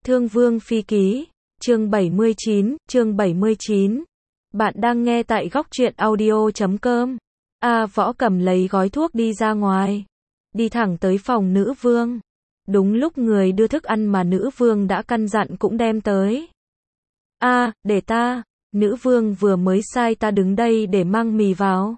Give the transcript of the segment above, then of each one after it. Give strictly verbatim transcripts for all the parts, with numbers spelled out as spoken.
Thương Vương Phi Ký, chương bảy mươi chín, chương bảy mươi chín. Bạn đang nghe tại góc truyện audio chấm com. A Võ cầm lấy gói thuốc đi ra ngoài, đi thẳng tới phòng nữ vương. Đúng lúc người đưa thức ăn mà nữ vương đã căn dặn cũng đem tới. A, để ta, nữ vương vừa mới sai ta đứng đây để mang mì vào.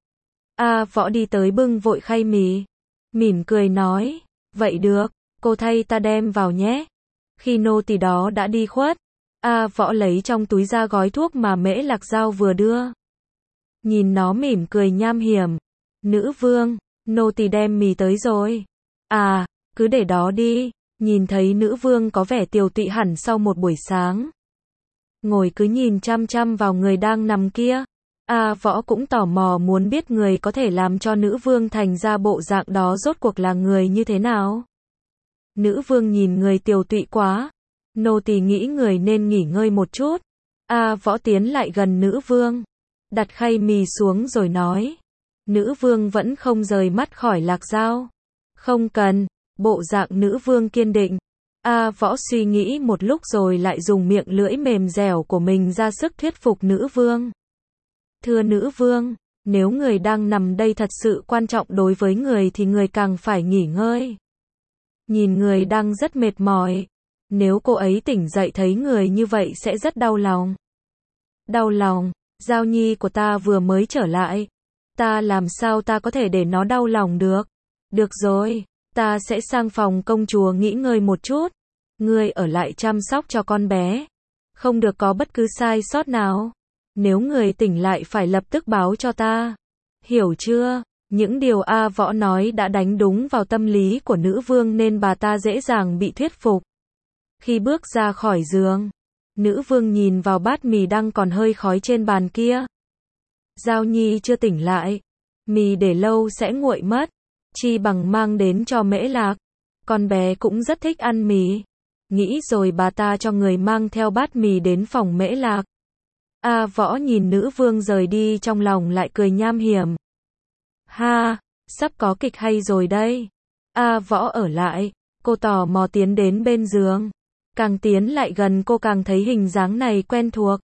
A Võ đi tới bưng vội khay mì, mỉm cười nói, vậy được, cô thay ta đem vào nhé. Khi nô tỳ đó đã đi khuất, A Võ lấy trong túi ra gói thuốc mà Mễ Lạc Dao vừa đưa. Nhìn nó mỉm cười nham hiểm. Nữ vương, nô tỳ đem mì tới rồi. À, cứ để đó đi. Nhìn thấy nữ vương có vẻ tiều tụy hẳn sau một buổi sáng. Ngồi cứ nhìn chăm chăm vào người đang nằm kia. A Võ cũng tò mò muốn biết người có thể làm cho nữ vương thành ra bộ dạng đó rốt cuộc là người như thế nào. Nữ vương nhìn người tiều tụy quá. Nô tỳ nghĩ người nên nghỉ ngơi một chút. A Võ tiến lại gần nữ vương, đặt khay mì xuống rồi nói. Nữ vương vẫn không rời mắt khỏi Lạc Dao. Không cần, bộ dạng nữ vương kiên định. A Võ suy nghĩ một lúc rồi lại dùng miệng lưỡi mềm dẻo của mình ra sức thuyết phục nữ vương. Thưa nữ vương, nếu người đang nằm đây thật sự quan trọng đối với người thì người càng phải nghỉ ngơi. Nhìn người đang rất mệt mỏi. Nếu cô ấy tỉnh dậy thấy người như vậy sẽ rất đau lòng. Đau lòng, Giao Nhi của ta vừa mới trở lại. Ta làm sao ta có thể để nó đau lòng được. Được rồi, ta sẽ sang phòng công chúa nghỉ ngơi một chút. Ngươi ở lại chăm sóc cho con bé. Không được có bất cứ sai sót nào. Nếu người tỉnh lại phải lập tức báo cho ta. Hiểu chưa? Những điều A Võ nói đã đánh đúng vào tâm lý của nữ vương nên bà ta dễ dàng bị thuyết phục. Khi bước ra khỏi giường, nữ vương nhìn vào bát mì đang còn hơi khói trên bàn kia. Giao Nhi chưa tỉnh lại, mì để lâu sẽ nguội mất, chi bằng mang đến cho Mễ Lạc. Con bé cũng rất thích ăn mì. Nghĩ rồi bà ta cho người mang theo bát mì đến phòng Mễ Lạc. A Võ nhìn nữ vương rời đi trong lòng lại cười nham hiểm. Ha, sắp có kịch hay rồi đây. A Võ ở lại, cô tò mò tiến đến bên giường. Càng tiến lại gần cô càng thấy hình dáng này quen thuộc.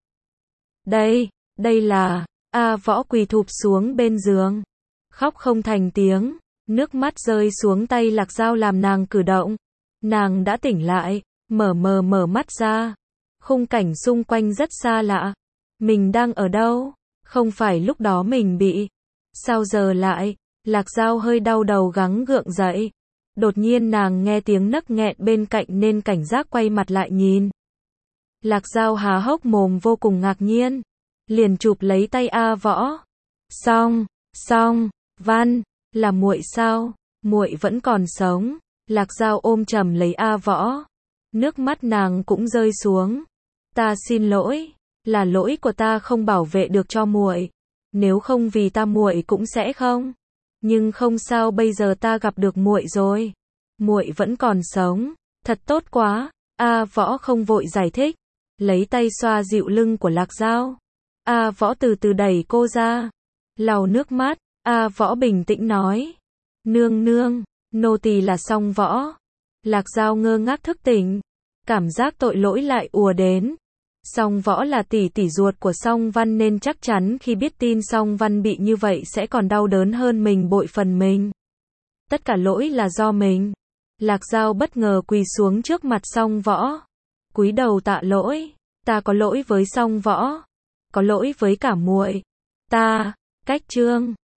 Đây, đây là, A Võ quỳ thụp xuống bên giường. Khóc không thành tiếng, nước mắt rơi xuống tay Lạc Dao làm nàng cử động. Nàng đã tỉnh lại, mở mờ mở mắt ra. Khung cảnh xung quanh rất xa lạ. Mình đang ở đâu? Không phải lúc đó mình bị. Sao giờ lại? Lạc Dao hơi đau đầu gắng gượng dậy. Đột nhiên nàng nghe tiếng nấc nghẹn bên cạnh nên cảnh giác quay mặt lại nhìn. Lạc Dao há hốc mồm vô cùng ngạc nhiên. Liền chụp lấy tay A Võ. Xong, xong, Văn, là muội sao? Muội vẫn còn sống. Lạc Dao ôm chầm lấy A Võ. Nước mắt nàng cũng rơi xuống. Ta xin lỗi, là lỗi của ta không bảo vệ được cho muội. Nếu không vì ta muội cũng sẽ không. Nhưng không sao, bây giờ ta gặp được muội rồi. Muội vẫn còn sống, thật tốt quá. A Võ không vội giải thích, lấy tay xoa dịu lưng của Lạc Dao. A Võ từ từ đẩy cô ra, lau nước mắt. A Võ bình tĩnh nói, nương nương, nô tỳ là Song Võ. Lạc Dao ngơ ngác thức tỉnh, cảm giác tội lỗi lại ùa đến. Song Võ là tỷ tỷ ruột của Song Văn nên chắc chắn khi biết tin Song Văn bị như vậy sẽ còn đau đớn hơn mình bội phần mình. Tất cả lỗi là do mình. Lạc Dao bất ngờ quỳ xuống trước mặt Song Võ, cúi đầu tạ lỗi. Ta có lỗi với Song Võ, có lỗi với cả muội. Ta, Cách Trương,